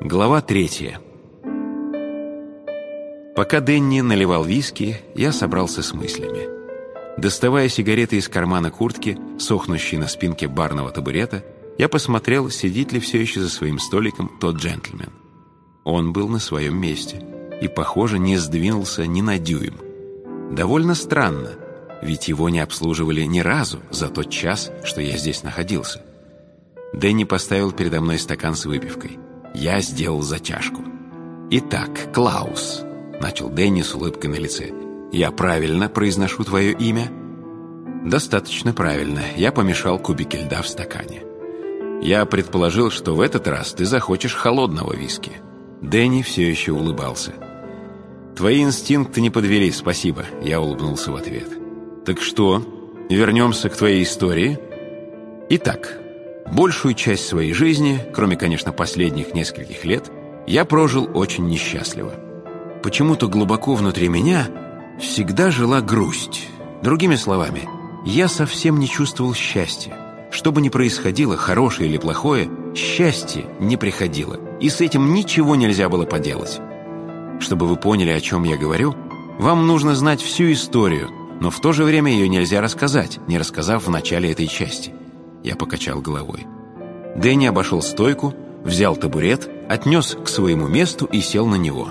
Глава 3. Пока Дэнни наливал виски, я собрался с мыслями. Доставая сигареты из кармана куртки, сохнущей на спинке барного табурета, я посмотрел, сидит ли все еще за своим столиком тот джентльмен. Он был на своем месте и, похоже, не сдвинулся ни на дюйм. Довольно странно, ведь его не обслуживали ни разу за тот час, что я здесь находился. Дэнни поставил передо мной стакан с выпивкой. Я сделал затяжку. «Итак, Клаус», — начал Дэнни с улыбкой на лице, — «я правильно произношу твое имя?» «Достаточно правильно. Я помешал кубики льда в стакане. Я предположил, что в этот раз ты захочешь холодного виски». Дэнни все еще улыбался. «Твои инстинкты не подвели, спасибо», — я улыбнулся в ответ. «Так что, вернемся к твоей истории?» «Итак, большую часть своей жизни, кроме, конечно, последних нескольких лет, я прожил очень несчастливо. Почему-то глубоко внутри меня всегда жила грусть. Другими словами, я совсем не чувствовал счастья. Что бы ни происходило, хорошее или плохое, счастье не приходило, и с этим ничего нельзя было поделать. Чтобы вы поняли, о чем я говорю, вам нужно знать всю историю, но в то же время ее нельзя рассказать, не рассказав в начале этой части». Я покачал головой. Дэнни обошел стойку, взял табурет, отнес к своему месту и сел на него.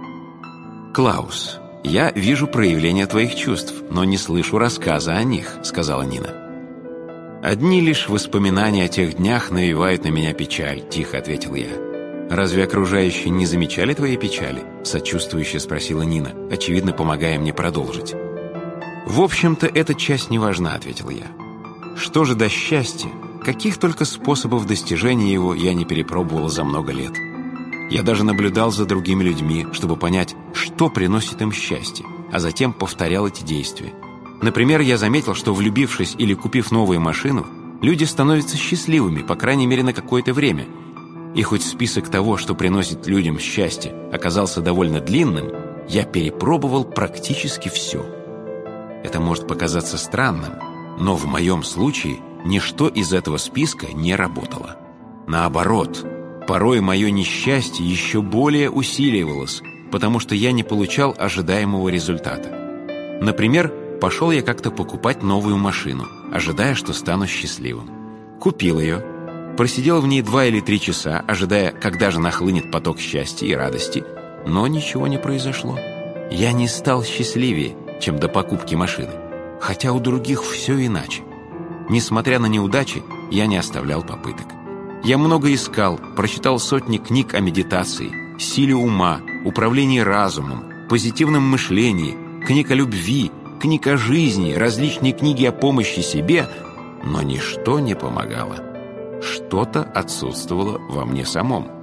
«Клаус, я вижу проявление твоих чувств, но не слышу рассказа о них», — сказала Нина. «Одни лишь воспоминания о тех днях навевают на меня печаль», — тихо ответил я. «Разве окружающие не замечали твоей печали?» — сочувствующе спросила Нина, очевидно, помогая мне продолжить. «В общем-то, эта часть не важна», — ответил я. «Что же до счастья? Каких только способов достижения его я не перепробовал за много лет. Я даже наблюдал за другими людьми, чтобы понять, что приносит им счастье, а затем повторял эти действия. Например, я заметил, что, влюбившись или купив новую машину, люди становятся счастливыми, по крайней мере, на какое-то время. И хоть список того, что приносит людям счастье, оказался довольно длинным, я перепробовал практически все. Это может показаться странным, но в моем случае ничто из этого списка не работало. Наоборот, порой мое несчастье еще более усиливалось, потому что я не получал ожидаемого результата. Например, пошел я как-то покупать новую машину, ожидая, что стану счастливым. Купил ее, просидел в ней 2 или 3 часа, ожидая, когда же нахлынет поток счастья и радости, но ничего не произошло. Я не стал счастливее, чем до покупки машины, хотя у других все иначе. Несмотря на неудачи, я не оставлял попыток. Я много искал, прочитал сотни книг о медитации, силе ума, управлении разумом, позитивном мышлении, книг о любви, книг о жизни, различные книги о помощи себе, но ничто не помогало. Что-то отсутствовало во мне самом.